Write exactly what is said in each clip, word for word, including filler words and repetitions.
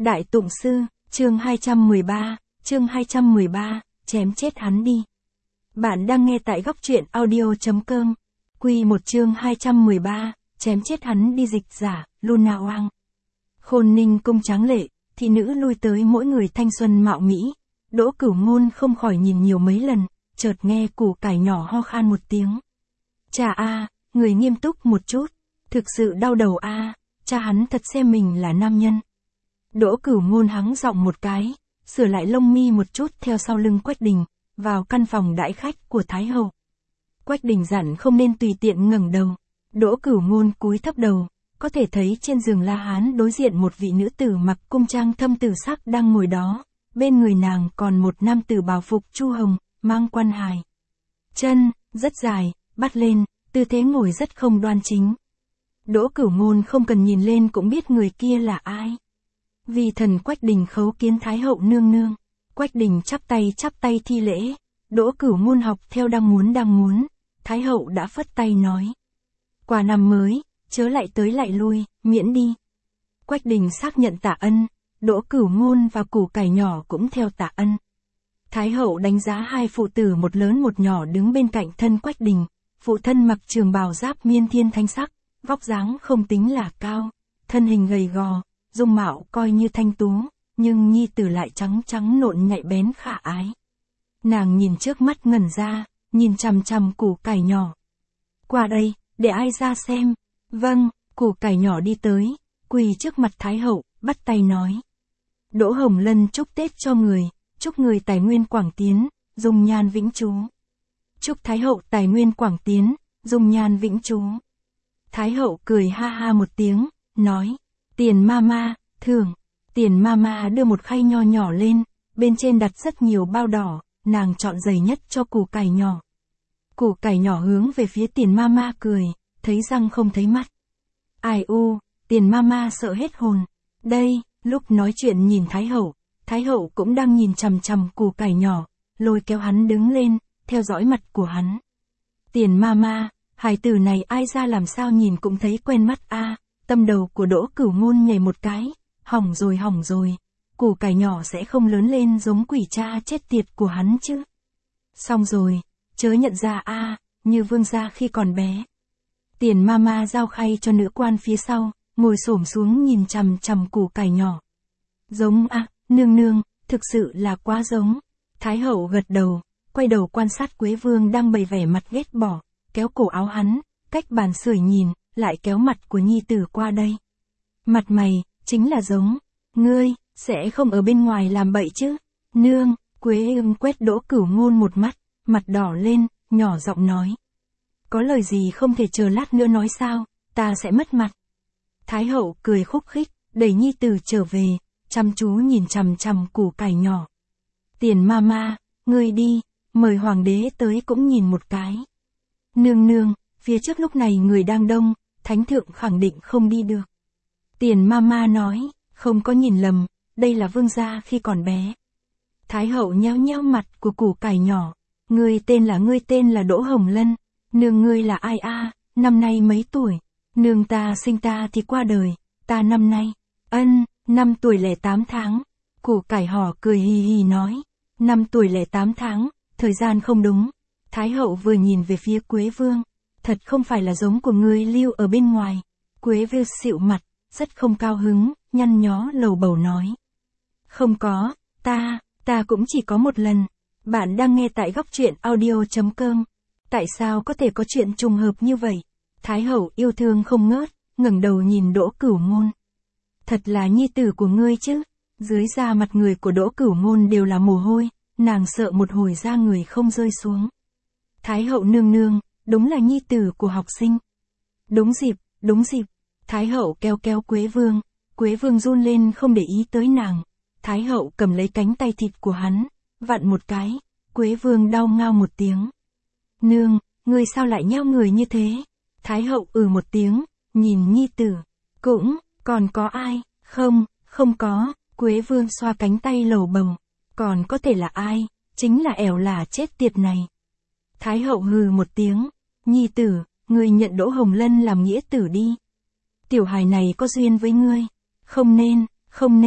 Đại Tụng Sư, chương hai trăm mười ba, chương hai trăm mười ba, chém chết hắn đi. Bạn đang nghe tại góc truyện audio.com. Quy một chương hai trăm mười ba, chém chết hắn đi. Dịch giả, Luna Oang. Khôn Ninh cung tráng lệ, thị nữ lui tới mỗi người thanh xuân mạo mỹ. Đỗ Cửu Ngôn không khỏi nhìn nhiều mấy lần, chợt nghe củ cải nhỏ ho khan một tiếng. Cha a, người nghiêm túc một chút, thực sự đau đầu a, cha hắn thật xem mình là nam nhân. Đỗ Cửu Ngôn hắng giọng một cái, sửa lại lông mi một chút theo sau lưng Quách Đình, vào căn phòng đãi khách của Thái Hậu. Quách Đình dặn không nên tùy tiện ngẩng đầu. Đỗ Cửu Ngôn cúi thấp đầu, có thể thấy trên giường La Hán đối diện một vị nữ tử mặc cung trang thâm tử sắc đang ngồi đó, bên người nàng còn một nam tử bào phục chu hồng, mang quan hài. Chân, rất dài, bắt lên, tư thế ngồi rất không đoan chính. Đỗ Cửu Ngôn không cần nhìn lên cũng biết người kia là ai. Vì thần Quách Đình khấu kiến Thái Hậu nương nương. Quách Đình chắp tay chắp tay thi lễ. Đỗ Cửu Ngôn học theo đang muốn đang muốn. Thái Hậu đã phất tay nói. Qua năm mới, chớ lại tới lại lui, miễn đi. Quách Đình xác nhận tạ ân. Đỗ Cửu Ngôn và củ cải nhỏ cũng theo tạ ân. Thái Hậu đánh giá hai phụ tử một lớn một nhỏ đứng bên cạnh thân Quách Đình. Phụ thân mặc trường bào giáp miên thiên thanh sắc, vóc dáng không tính là cao, thân hình gầy gò, dung mạo coi như thanh tú, nhưng nhi tử lại trắng trắng nộn nhạy bén khả ái. Nàng nhìn trước mắt ngẩn ra, nhìn chằm chằm củ cải nhỏ. Qua đây, để ai ra xem. Vâng, củ cải nhỏ đi tới, quỳ trước mặt Thái Hậu, bắt tay nói. Đỗ Hồng Lân chúc Tết cho người, chúc người tài nguyên quảng tiến, dung nhan vĩnh trú. Chúc Thái Hậu tài nguyên quảng tiến, dung nhan vĩnh trú. Thái Hậu cười ha ha một tiếng, nói. Tiền mama, thưởng. Tiền mama đưa một khay nho nhỏ lên, bên trên đặt rất nhiều bao đỏ, nàng chọn dày nhất cho củ cải nhỏ. Củ cải nhỏ hướng về phía tiền mama cười, thấy răng không thấy mắt. Ai u, tiền mama sợ hết hồn. Đây, lúc nói chuyện nhìn Thái Hậu, Thái Hậu cũng đang nhìn chằm chằm củ cải nhỏ, lôi kéo hắn đứng lên, theo dõi mặt của hắn. Tiền mama, hài tử này ai ra làm sao nhìn cũng thấy quen mắt a. Tâm đầu của Đỗ Cửu Ngôn nhảy một cái, hỏng rồi hỏng rồi, củ cải nhỏ sẽ không lớn lên giống quỷ cha chết tiệt của hắn chứ. Xong rồi, chớ nhận ra a, như vương gia khi còn bé. Tiền mama giao khay cho nữ quan phía sau, ngồi xổm xuống nhìn chằm chằm củ cải nhỏ. Giống a, nương nương, thực sự là quá giống. Thái Hậu gật đầu, quay đầu quan sát Quế Vương đang bày vẻ mặt ghét bỏ, kéo cổ áo hắn, cách bàn sưởi nhìn, lại kéo mặt của nhi tử qua đây. Mặt mày, chính là giống. Ngươi, sẽ không ở bên ngoài làm bậy chứ. Nương, Quế Ưng quét Đỗ Cửu Ngôn một mắt, mặt đỏ lên, nhỏ giọng nói. Có lời gì không thể chờ lát nữa nói sao, ta sẽ mất mặt. Thái Hậu cười khúc khích, đẩy nhi tử trở về, chăm chú nhìn chằm chằm củ cải nhỏ. Tiền mama, ngươi đi, mời hoàng đế tới cũng nhìn một cái. Nương nương, phía trước lúc này người đang đông, thánh thượng khẳng định không đi được. Tiền mama nói, không có nhìn lầm, đây là vương gia khi còn bé. Thái Hậu nheo nheo mặt của củ cải nhỏ, ngươi tên là ngươi tên là Đỗ Hồng Lân, nương ngươi là ai a, năm nay mấy tuổi? Nương ta sinh ta thì qua đời, ta năm nay, ân, năm tuổi lẻ tám tháng. Củ cải hỏ cười hì hì nói, năm tuổi lẻ tám tháng, thời gian không đúng. Thái Hậu vừa nhìn về phía Quế Vương, thật không phải là giống của ngươi lưu ở bên ngoài. Quế Vương xịu mặt, rất không cao hứng, nhăn nhó lầu bầu nói. Không có, ta, ta cũng chỉ có một lần. Bạn đang nghe tại góc truyện audio.com. Tại sao có thể có chuyện trùng hợp như vậy? Thái Hậu yêu thương không ngớt, ngẩng đầu nhìn Đỗ Cửu Ngôn. Thật là nhi tử của ngươi chứ? Dưới da mặt người của Đỗ Cửu Ngôn đều là mồ hôi, nàng sợ một hồi da người không rơi xuống. Thái Hậu nương nương, đúng là nhi tử của học sinh. Đúng dịp, đúng dịp. Thái Hậu kéo kéo Quế Vương, Quế Vương run lên không để ý tới nàng. Thái Hậu cầm lấy cánh tay thịt của hắn, vặn một cái, Quế Vương đau ngao một tiếng. Nương, ngươi sao lại nheo người như thế? Thái Hậu ừ một tiếng, nhìn nhi tử. Cũng, còn có ai? Không, không có. Quế Vương xoa cánh tay lầu bầu. Còn có thể là ai? Chính là ẻo là chết tiệt này. Thái Hậu hừ một tiếng. Nhi tử, ngươi nhận Đỗ Hồng Lân làm nghĩa tử đi. Tiểu hài này có duyên với ngươi. Không nên, không nên.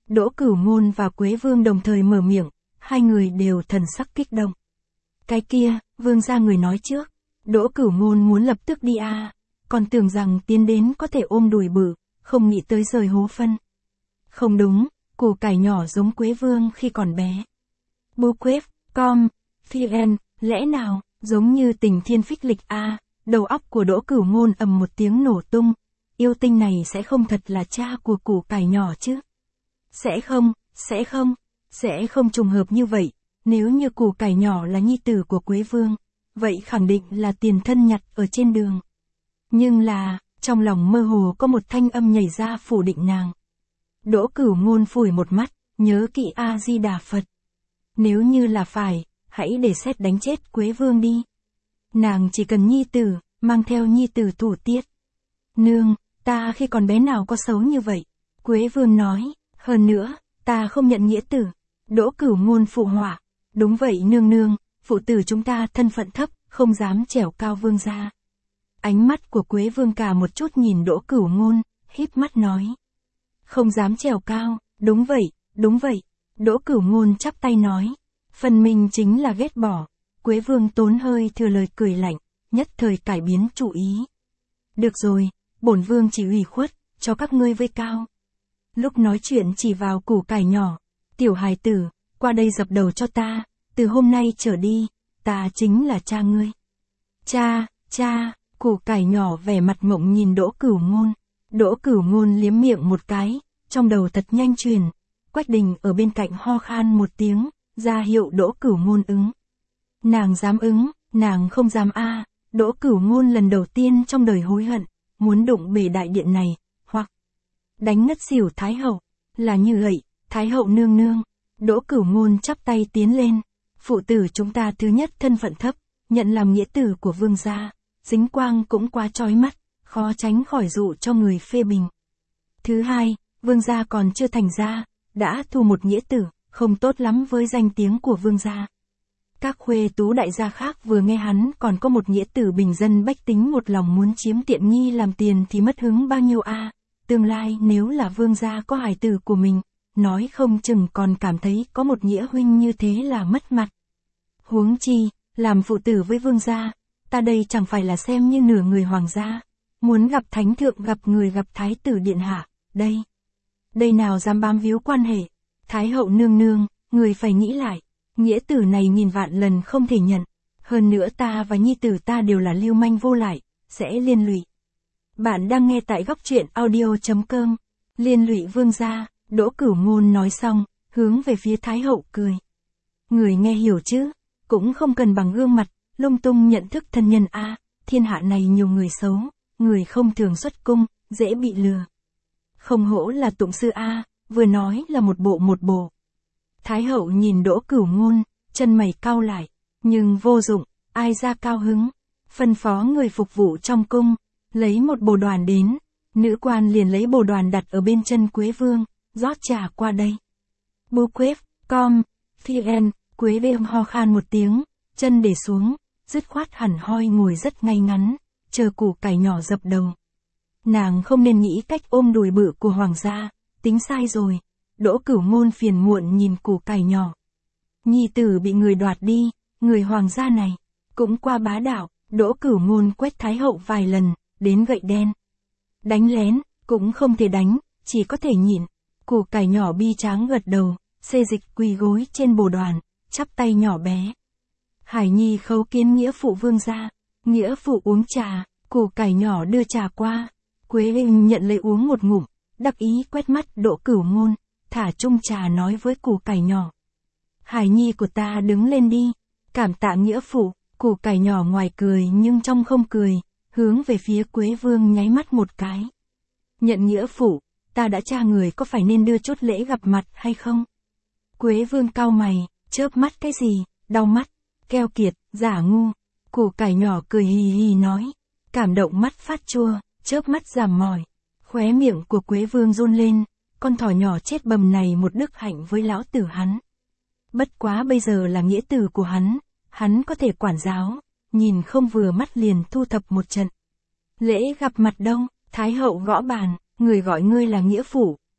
Đỗ Cửu Ngôn và Quế Vương đồng thời mở miệng, hai người đều thần sắc kích động. Cái kia, vương gia người nói trước, Đỗ Cửu Ngôn muốn lập tức đi à, còn tưởng rằng tiến đến có thể ôm đùi bự, không nghĩ tới rời hố phân. Không đúng, củ cải nhỏ giống Quế Vương khi còn bé. Bố Quế, com, Phiền, lẽ nào, giống như tình thiên phích lịch a, đầu óc của Đỗ Cửu Ngôn ầm một tiếng nổ tung, yêu tinh này sẽ không thật là cha của củ cải nhỏ chứ? Sẽ không, sẽ không, sẽ không trùng hợp như vậy, nếu như củ cải nhỏ là nhi tử của Quế Vương, vậy khẳng định là tiền thân nhặt ở trên đường. Nhưng là, trong lòng mơ hồ có một thanh âm nhảy ra phủ định nàng. Đỗ Cửu Ngôn phủi một mắt, nhớ kỹ A-di-đà Phật. Nếu như là phải, hãy để xét đánh chết Quế Vương đi. Nàng chỉ cần nhi tử, mang theo nhi tử thủ tiết. Nương, ta khi còn bé nào có xấu như vậy? Quế Vương nói, hơn nữa, ta không nhận nghĩa tử. Đỗ Cửu Ngôn phụ họa, đúng vậy nương nương, phụ tử chúng ta thân phận thấp, không dám trèo cao vương gia. Ánh mắt của Quế Vương cả một chút nhìn Đỗ Cửu Ngôn, híp mắt nói. Không dám trèo cao, đúng vậy, đúng vậy. Đỗ Cửu Ngôn chắp tay nói. Phần mình chính là ghét bỏ. Quế Vương tốn hơi thừa lời cười lạnh, nhất thời cải biến chủ ý. Được rồi, bổn vương chỉ ủy khuất, cho các ngươi vây cao. Lúc nói chuyện chỉ vào củ cải nhỏ. Tiểu hài tử, qua đây dập đầu cho ta, từ hôm nay trở đi, ta chính là cha ngươi. Cha, cha, củ cải nhỏ vẻ mặt mộng nhìn Đỗ Cửu Ngôn. Đỗ Cửu Ngôn liếm miệng một cái, trong đầu thật nhanh truyền. Quách Đình ở bên cạnh ho khan một tiếng, ra hiệu Đỗ Cửu Ngôn ứng. Nàng dám ứng, nàng không dám a. Đỗ Cửu Ngôn lần đầu tiên trong đời hối hận, muốn đụng bể đại điện này, hoặc đánh ngất xỉu Thái Hậu. Là như vậy, Thái Hậu nương nương. Đỗ Cửu Ngôn chắp tay tiến lên. Phụ tử chúng ta thứ nhất thân phận thấp, nhận làm nghĩa tử của vương gia, dính quang cũng quá chói mắt, khó tránh khỏi dụ cho người phê bình. Thứ hai, vương gia còn chưa thành gia, đã thu một nghĩa tử, không tốt lắm với danh tiếng của vương gia. Các khuê tú đại gia khác vừa nghe hắn còn có một nghĩa tử bình dân bách tính một lòng muốn chiếm tiện nghi làm tiền thì mất hứng bao nhiêu a. Tương lai nếu là vương gia có hài tử của mình, nói không chừng còn cảm thấy có một nghĩa huynh như thế là mất mặt. Huống chi, làm phụ tử với vương gia, ta đây chẳng phải là xem như nửa người hoàng gia. Muốn gặp thánh thượng gặp người gặp thái tử điện hạ, đây. Đây nào dám bám víu quan hệ. Thái hậu nương nương, người phải nghĩ lại. Nghĩa tử này nghìn vạn lần không thể nhận. Hơn nữa ta và nhi tử ta đều là lưu manh vô lại, sẽ liên lụy. Bạn đang nghe tại góc truyện audio chấm com. Liên lụy vương gia, Đỗ Cửu Ngôn nói xong, hướng về phía Thái hậu cười. Người nghe hiểu chứ, cũng không cần bằng gương mặt, lung tung nhận thức thân nhân a. Thiên hạ này nhiều người xấu, người không thường xuất cung, dễ bị lừa. Không hổ là tụng sư a, vừa nói là một bộ một bộ. Thái hậu nhìn Đỗ Cửu Ngôn, chân mày cau lại, nhưng vô dụng, ai ra cao hứng. Phân phó người phục vụ trong cung, lấy một bồ đoàn đến, nữ quan liền lấy bồ đoàn đặt ở bên chân Quế Vương, rót trà qua đây. Bố Quế, com, Phiền, Quế Vương ho khan một tiếng, chân để xuống, dứt khoát hẳn hoi ngồi rất ngay ngắn, chờ củ cải nhỏ dập đầu. Nàng không nên nghĩ cách ôm đùi bự của hoàng gia, tính sai rồi. Đỗ Cửu Ngôn phiền muộn nhìn củ cải nhỏ. Nhi tử bị người đoạt đi, người hoàng gia này, cũng qua bá đạo. Đỗ Cửu Ngôn quét Thái hậu vài lần, đến gậy đen. Đánh lén, cũng không thể đánh, chỉ có thể nhịn. Củ cải nhỏ bi tráng gật đầu, xê dịch quỳ gối trên bồ đoàn, chắp tay nhỏ bé. Hải Nhi khấu kiến nghĩa phụ vương gia. Nghĩa phụ uống trà, củ cải nhỏ đưa trà qua. Quế Linh nhận lấy uống một ngụm, đắc ý quét mắt Đỗ Cửu Ngôn, thả chung trà nói với củ cải nhỏ. Hải Nhi của ta đứng lên đi, cảm tạ nghĩa phụ. Củ cải nhỏ ngoài cười nhưng trong không cười, hướng về phía Quế Vương nháy mắt một cái. Nhận nghĩa phụ, ta đã tra người có phải nên đưa chút lễ gặp mặt hay không? Quế Vương cau mày, chớp mắt cái gì, đau mắt, keo kiệt, giả ngu. Củ cải nhỏ cười hì hì nói, cảm động mắt phát chua, chớp mắt giảm mỏi. Khóe miệng của Quế Vương run lên, con thỏ nhỏ chết bầm này một đức hạnh với lão tử hắn. Bất quá bây giờ là nghĩa tử của hắn, hắn có thể quản giáo, nhìn không vừa mắt liền thu thập một trận. Lễ gặp mặt đâu? Thái hậu gõ bàn, người gọi ngươi là nghĩa phụ,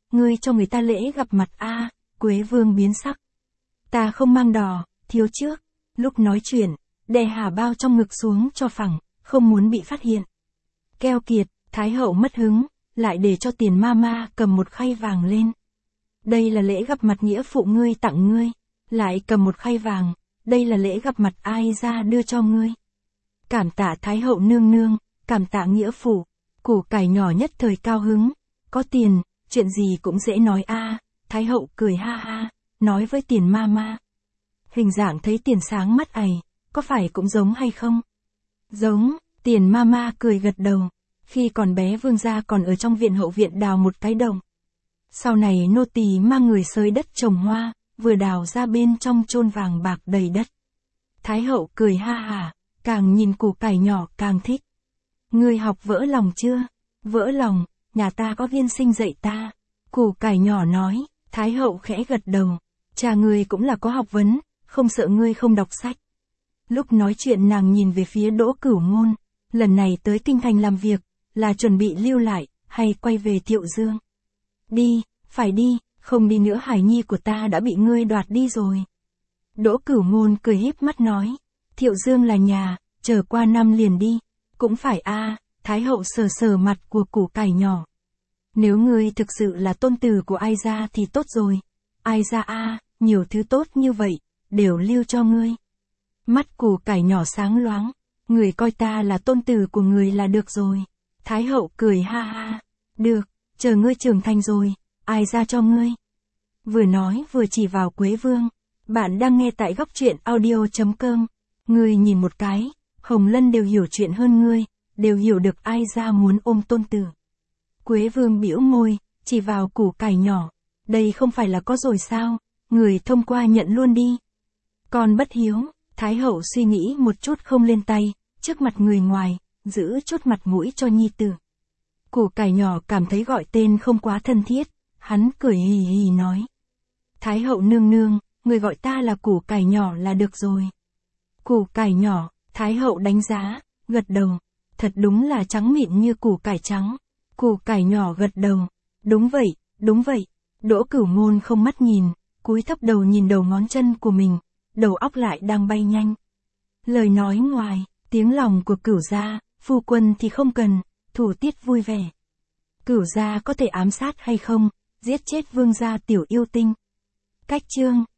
ngươi cho người ta lễ gặp mặt a. Quế Vương biến sắc. Ta không mang đò, thiếu trước. Lúc nói chuyện, đè hà bao trong ngực xuống cho phẳng, không muốn bị phát hiện. Keo kiệt, Thái hậu mất hứng, lại để cho Tiền ma ma cầm một khay vàng lên. Đây là lễ gặp mặt nghĩa phụ ngươi tặng ngươi. Lại cầm một khay vàng, đây là lễ gặp mặt ai ra đưa cho ngươi. Cảm tạ Thái hậu nương nương, cảm tạ nghĩa phụ. Củ cải nhỏ nhất thời cao hứng. Có tiền, chuyện gì cũng dễ nói a. Thái hậu cười ha ha, nói với Tiền ma ma. Hình dạng thấy Tiền sáng mắt ày, có phải cũng giống hay không? Giống, Tiền ma ma cười gật đầu. Khi còn bé vương gia còn ở trong viện hậu viện đào một cái đồng. Sau này nô tỳ mang người xới đất trồng hoa, vừa đào ra bên trong chôn vàng bạc đầy đất. Thái hậu cười ha hả, càng nhìn củ cải nhỏ càng thích. Ngươi học vỡ lòng chưa? Vỡ lòng, nhà ta có viên sinh dạy ta. Củ cải nhỏ nói, Thái hậu khẽ gật đầu. Cha ngươi cũng là có học vấn, không sợ ngươi không đọc sách. Lúc nói chuyện nàng nhìn về phía Đỗ Cửu Ngôn. Lần này tới kinh thành làm việc, là chuẩn bị lưu lại, hay quay về Thiệu Dương? Đi, phải đi, không đi nữa hải nhi của ta đã bị ngươi đoạt đi rồi. Đỗ Cửu Ngôn cười híp mắt nói, Thiệu Dương là nhà, chờ qua năm liền đi. Cũng phải a. Thái hậu sờ sờ mặt của củ cải nhỏ. Nếu ngươi thực sự là tôn tử của ai gia thì tốt rồi. Ai gia a, nhiều thứ tốt như vậy, đều lưu cho ngươi. Mắt củ cải nhỏ sáng loáng, người coi ta là tôn tử của người là được rồi. Thái hậu cười ha ha, được, chờ ngươi trưởng thành rồi, ai ra cho ngươi. Vừa nói vừa chỉ vào Quế Vương. Bạn đang nghe tại góc truyện audio chấm com. Ngươi nhìn một cái, Hồng Lân đều hiểu chuyện hơn ngươi, đều hiểu được ai ra muốn ôm tôn tử. Quế Vương bĩu môi, chỉ vào củ cải nhỏ. Đây không phải là có rồi sao, người thông qua nhận luôn đi. Còn bất hiếu, Thái hậu suy nghĩ một chút không lên tay, trước mặt người ngoài, giữ chút mặt mũi cho nhi tử. Củ cải nhỏ cảm thấy gọi tên không quá thân thiết, hắn cười hì hì nói. Thái hậu nương nương, người gọi ta là củ cải nhỏ là được rồi. Củ cải nhỏ, Thái hậu đánh giá, gật đầu. Thật đúng là trắng mịn như củ cải trắng. Củ cải nhỏ gật đầu. Đúng vậy, đúng vậy. Đỗ Cửu Ngôn không mắt nhìn, cúi thấp đầu nhìn đầu ngón chân của mình, đầu óc lại đang bay nhanh. Lời nói ngoài, tiếng lòng của Cửu gia, phu quân thì không cần, thủ tiết vui vẻ. Cửu gia có thể ám sát hay không, giết chết vương gia tiểu yêu tinh. Cách chương